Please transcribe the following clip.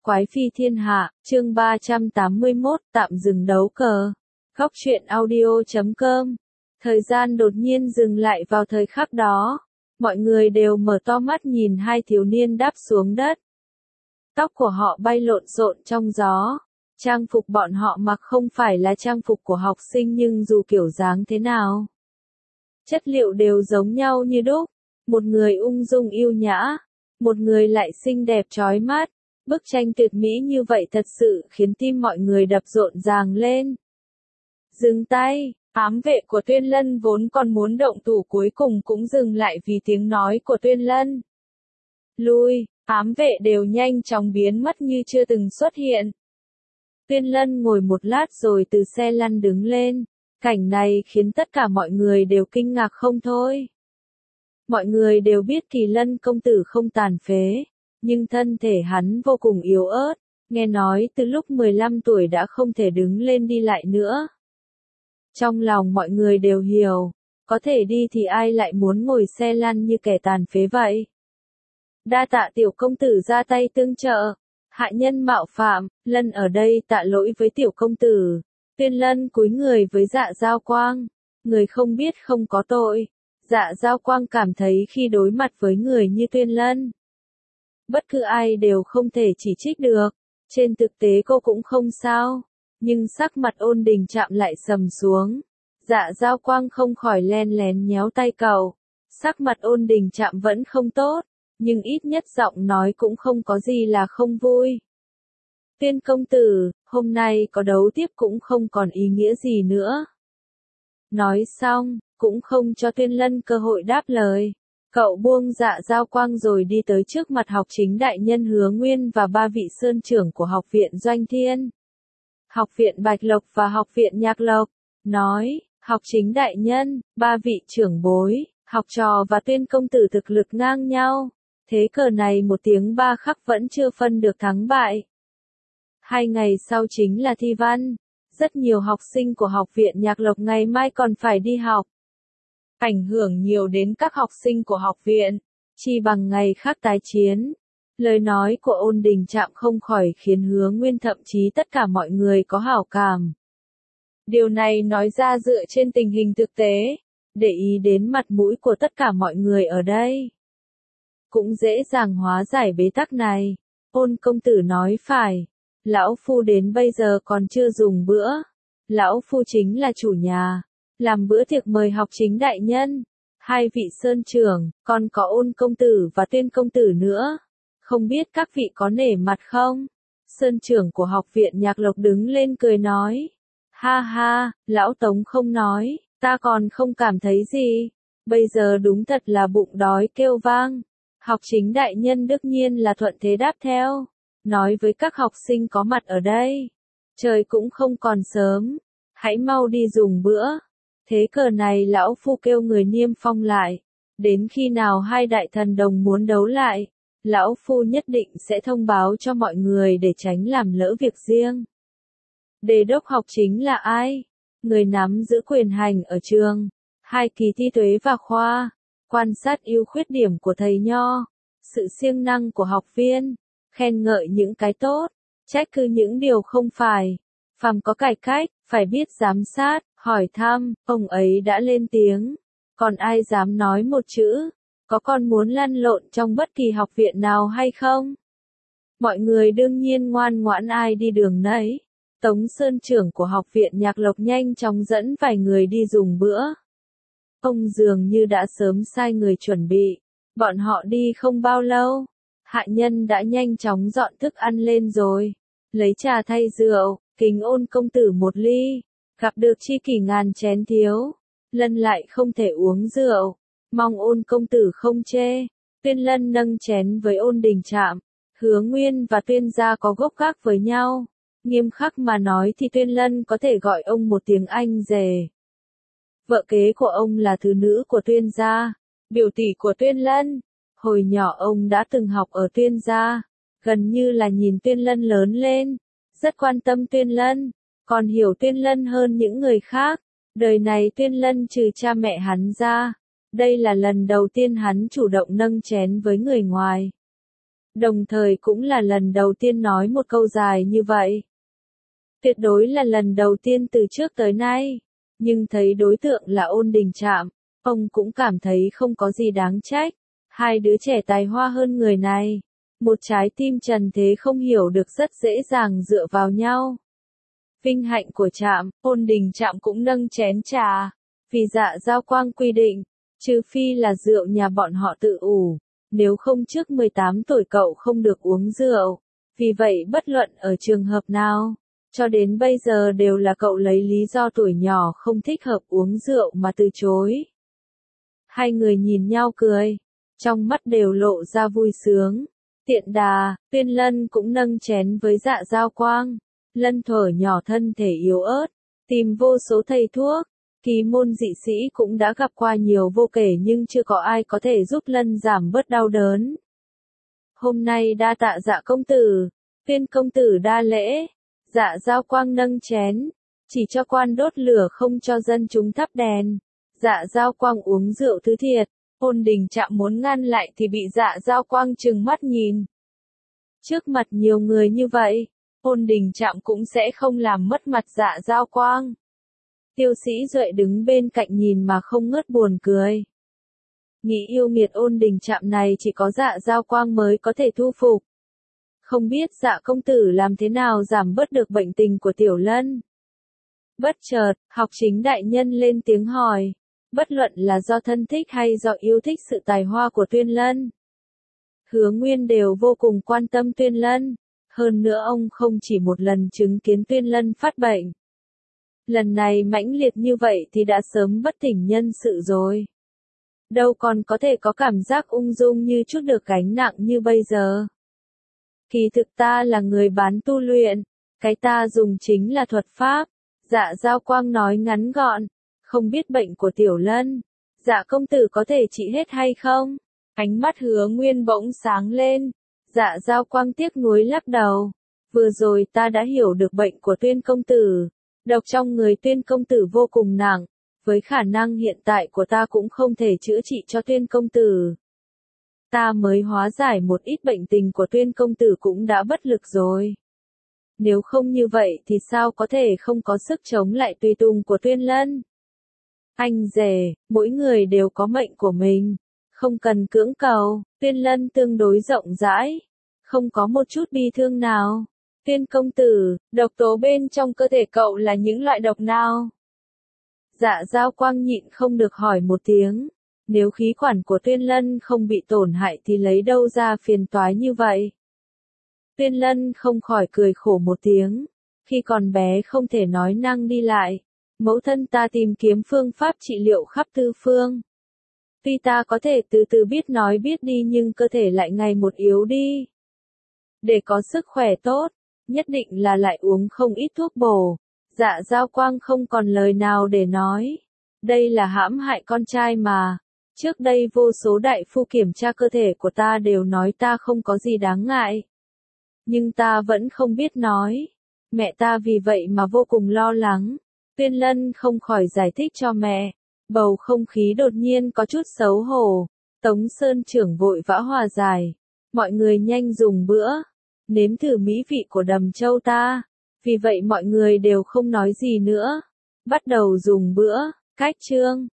Quái phi thiên hạ, chương 381, tạm dừng đấu cờ. Góc truyện audio.com. Thời gian đột nhiên dừng lại vào thời khắc đó. Mọi người đều mở to mắt nhìn hai thiếu niên đáp xuống đất. Tóc của họ bay lộn xộn trong gió. Trang phục bọn họ mặc không phải là trang phục của học sinh nhưng dù kiểu dáng thế nào, chất liệu đều giống nhau như đúc. Một người ung dung yêu nhã, một người lại xinh đẹp chói mắt. Bức tranh tuyệt mỹ như vậy thật sự khiến tim mọi người đập rộn ràng lên. Dừng tay, ám vệ của Tuyên Lân vốn còn muốn động thủ cuối cùng cũng dừng lại vì tiếng nói của Tuyên Lân. Lui, ám vệ đều nhanh chóng biến mất như chưa từng xuất hiện. Tuyên Lân ngồi một lát rồi từ xe lăn đứng lên. Cảnh này khiến tất cả mọi người đều kinh ngạc không thôi. Mọi người đều biết Kỳ Lân công tử không tàn phế, nhưng thân thể hắn vô cùng yếu ớt, nghe nói từ lúc 15 tuổi đã không thể đứng lên đi lại nữa. Trong lòng mọi người đều hiểu, có thể đi thì ai lại muốn ngồi xe lăn như kẻ tàn phế vậy. Đa tạ tiểu công tử ra tay tương trợ, hạ nhân mạo phạm, Lân ở đây tạ lỗi với tiểu công tử. Tuyên Lân cúi người với Dạ Giao Quang, người không biết không có tội. Dạ Giao Quang cảm thấy khi đối mặt với người như Tuyên Lân, bất cứ ai đều không thể chỉ trích được. Trên thực tế cô cũng không sao, nhưng sắc mặt Ôn Đình Trạm lại sầm xuống. Dạ Giao Quang không khỏi len lén nhéo tay cậu. Sắc mặt Ôn Đình Trạm vẫn không tốt, nhưng ít nhất giọng nói cũng không có gì là không vui. Tuyên công tử, hôm nay có đấu tiếp cũng không còn ý nghĩa gì nữa. Nói xong, cũng không cho Tuyên Lân cơ hội đáp lời. Cậu buông Dạ Giao Quang rồi đi tới trước mặt học chính đại nhân Hứa Nguyên và ba vị sơn trưởng của học viện Doanh Thiên, học viện Bạch Lộc và học viện Nhạc Lộc. Nói, học chính đại nhân, ba vị trưởng bối, học trò và Tuyên công tử thực lực ngang nhau. Thế cờ này một tiếng ba khắc vẫn chưa phân được thắng bại. 2 ngày sau chính là thi văn. Rất nhiều học sinh của học viện Nhạc Lộc ngày mai còn phải đi học. Ảnh hưởng nhiều đến các học sinh của học viện, chi bằng ngày khác tái chiến. Lời nói của Ôn Đình Trạm không khỏi khiến Hứa Nguyên thậm chí tất cả mọi người có hảo cảm. Điều này nói ra dựa trên tình hình thực tế, để ý đến mặt mũi của tất cả mọi người ở đây, cũng dễ dàng hóa giải bế tắc này. Ôn công tử nói phải, lão phu đến bây giờ còn chưa dùng bữa. Lão phu chính là chủ nhà, làm bữa tiệc mời học chính đại nhân, 2 vị sơn trưởng, còn có Ôn công tử và Tuyên công tử nữa. Không biết các vị có nể mặt không? Sơn trưởng của học viện Nhạc Lộc đứng lên cười nói. Ha ha, lão Tống không nói, ta còn không cảm thấy gì. Bây giờ đúng thật là bụng đói kêu vang. Học chính đại nhân đương nhiên là thuận thế đáp theo. Nói với các học sinh có mặt ở đây. Trời cũng không còn sớm. Hãy mau đi dùng bữa. Thế cờ này lão phu kêu người niêm phong lại. Đến khi nào hai đại thần đồng muốn đấu lại, lão phu nhất định sẽ thông báo cho mọi người để tránh làm lỡ việc riêng. Đề đốc học chính là ai? Người nắm giữ quyền hành ở trường, 2 kỳ thi tuế và khoa, quan sát ưu khuyết điểm của thầy nho, sự siêng năng của học viên, khen ngợi những cái tốt, trách cứ những điều không phải. Phàm có cải cách, phải biết giám sát, hỏi thăm. Ông ấy đã lên tiếng, còn ai dám nói một chữ? Có còn muốn lăn lộn trong bất kỳ học viện nào hay không? Mọi người đương nhiên ngoan ngoãn ai đi đường nấy. Tống Sơn trưởng của học viện Nhạc Lộc nhanh chóng dẫn vài người đi dùng bữa. Ông dường như đã sớm sai người chuẩn bị. Bọn họ đi không bao lâu, hạ nhân đã nhanh chóng dọn thức ăn lên rồi. Lấy trà thay rượu, kính Ôn công tử một ly. Gặp được tri kỷ ngàn chén thiếu, Lân lại không thể uống rượu. Mong Ôn công tử không chê. Tuyên Lân nâng chén với Ôn Đình Trạm. Hứa Nguyên và Tuyên gia có gốc gác với nhau. Nghiêm khắc mà nói thì Tuyên Lân có thể gọi ông một tiếng anh rể. Vợ kế của ông là thứ nữ của Tuyên gia, biểu tỷ của Tuyên Lân. Hồi nhỏ ông đã từng học ở Tuyên gia, gần như là nhìn Tuyên Lân lớn lên, rất quan tâm Tuyên Lân, còn hiểu Tuyên Lân hơn những người khác. Đời này Tuyên Lân trừ cha mẹ hắn ra, đây là lần đầu tiên hắn chủ động nâng chén với người ngoài. Đồng thời cũng là lần đầu tiên nói một câu dài như vậy. Tuyệt đối là lần đầu tiên từ trước tới nay. Nhưng thấy đối tượng là Ôn Đình Trạm, ông cũng cảm thấy không có gì đáng trách. Hai đứa trẻ tài hoa hơn người này. Một trái tim trần thế không hiểu được rất dễ dàng dựa vào nhau. Vinh hạnh của Trạm, Ôn Đình Trạm cũng nâng chén trà. Vì Dạ Giao Quang quy định, trừ phi là rượu nhà bọn họ tự ủ, nếu không trước 18 tuổi cậu không được uống rượu. Vì vậy bất luận ở trường hợp nào, cho đến bây giờ đều là cậu lấy lý do tuổi nhỏ không thích hợp uống rượu mà từ chối. Hai người nhìn nhau cười, trong mắt đều lộ ra vui sướng. Tiện đà, Tuyên Lân cũng nâng chén với Dạ Giao Quang. Lân thuở nhỏ thân thể yếu ớt, tìm vô số thầy thuốc, kỳ môn dị sĩ cũng đã gặp qua nhiều vô kể nhưng chưa có ai có thể giúp Lân giảm bớt đau đớn. Hôm nay đa tạ Dạ công tử, Tuyên công tử đa lễ. Dạ Giao Quang nâng chén, chỉ cho quan đốt lửa không cho dân chúng thắp đèn. Dạ Giao Quang uống rượu thứ thiệt, Ôn Đình Trạm muốn ngăn lại thì bị Dạ Giao Quang trừng mắt nhìn. Trước mặt nhiều người như vậy, Ôn Đình Trạm cũng sẽ không làm mất mặt Dạ Giao Quang. Tiêu Sĩ Duệ đứng bên cạnh nhìn mà không ngớt buồn cười. Nghĩ yêu nghiệt Ôn Đình Trạm này chỉ có Dạ Giao Quang mới có thể thu phục. Không biết Dạ công tử làm thế nào giảm bớt được bệnh tình của Tiểu Lân. Bất chợt, Học Chính đại nhân lên tiếng hỏi. Bất luận là do thân thích hay do yêu thích sự tài hoa của Tuyên Lân, Hứa Nguyên đều vô cùng quan tâm Tuyên Lân. Hơn nữa ông không chỉ một lần chứng kiến Tuyên Lân phát bệnh. Lần này mãnh liệt như vậy thì đã sớm bất tỉnh nhân sự rồi. Đâu còn có thể có cảm giác ung dung như chút được gánh nặng như bây giờ. Kỳ thực ta là người bán tu luyện, cái ta dùng chính là thuật pháp. Dạ Giao Quang nói ngắn gọn, không biết bệnh của Tiểu Lân, Dạ công tử có thể trị hết hay không? Ánh mắt Hứa Nguyên bỗng sáng lên. Dạ Giao Quang tiếc nuối lắc đầu. Vừa rồi ta đã hiểu được bệnh của Tuyên công tử. Độc trong người Tuyên công tử vô cùng nặng. Với khả năng hiện tại của ta cũng không thể chữa trị cho Tuyên công tử. Ta mới hóa giải một ít bệnh tình của Tuyên công tử cũng đã bất lực rồi. Nếu không như vậy thì sao có thể không có sức chống lại tùy tùng của Tuyên Lân? Anh rể, mỗi người đều có mệnh của mình. Không cần cưỡng cầu, Tuyên Lân tương đối rộng rãi. Không có một chút bi thương nào. Tuyên công tử, độc tố bên trong cơ thể cậu là những loại độc nào? Dạ Giao Quang nhịn không được hỏi một tiếng. Nếu khí quản của Tuyên Lân không bị tổn hại thì lấy đâu ra phiền toái như vậy? Tuyên Lân không khỏi cười khổ một tiếng. Khi còn bé không thể nói năng đi lại. Mẫu thân ta tìm kiếm phương pháp trị liệu khắp tư phương. Tuy ta có thể từ từ biết nói biết đi nhưng cơ thể lại ngày một yếu đi. Để có sức khỏe tốt, nhất định là lại uống không ít thuốc bổ. Dạ Giao Quang không còn lời nào để nói. Đây là hãm hại con trai mà. Trước đây vô số đại phu kiểm tra cơ thể của ta đều nói ta không có gì đáng ngại. Nhưng ta vẫn không biết nói. Mẹ ta vì vậy mà vô cùng lo lắng. Tuyên Lân không khỏi giải thích cho mẹ. Bầu không khí đột nhiên có chút xấu hổ. Tống Sơn trưởng vội vã hòa giải. Mọi người nhanh dùng bữa. Nếm thử mỹ vị của đầm châu ta. Vì vậy mọi người đều không nói gì nữa. Bắt đầu dùng bữa. Cách chương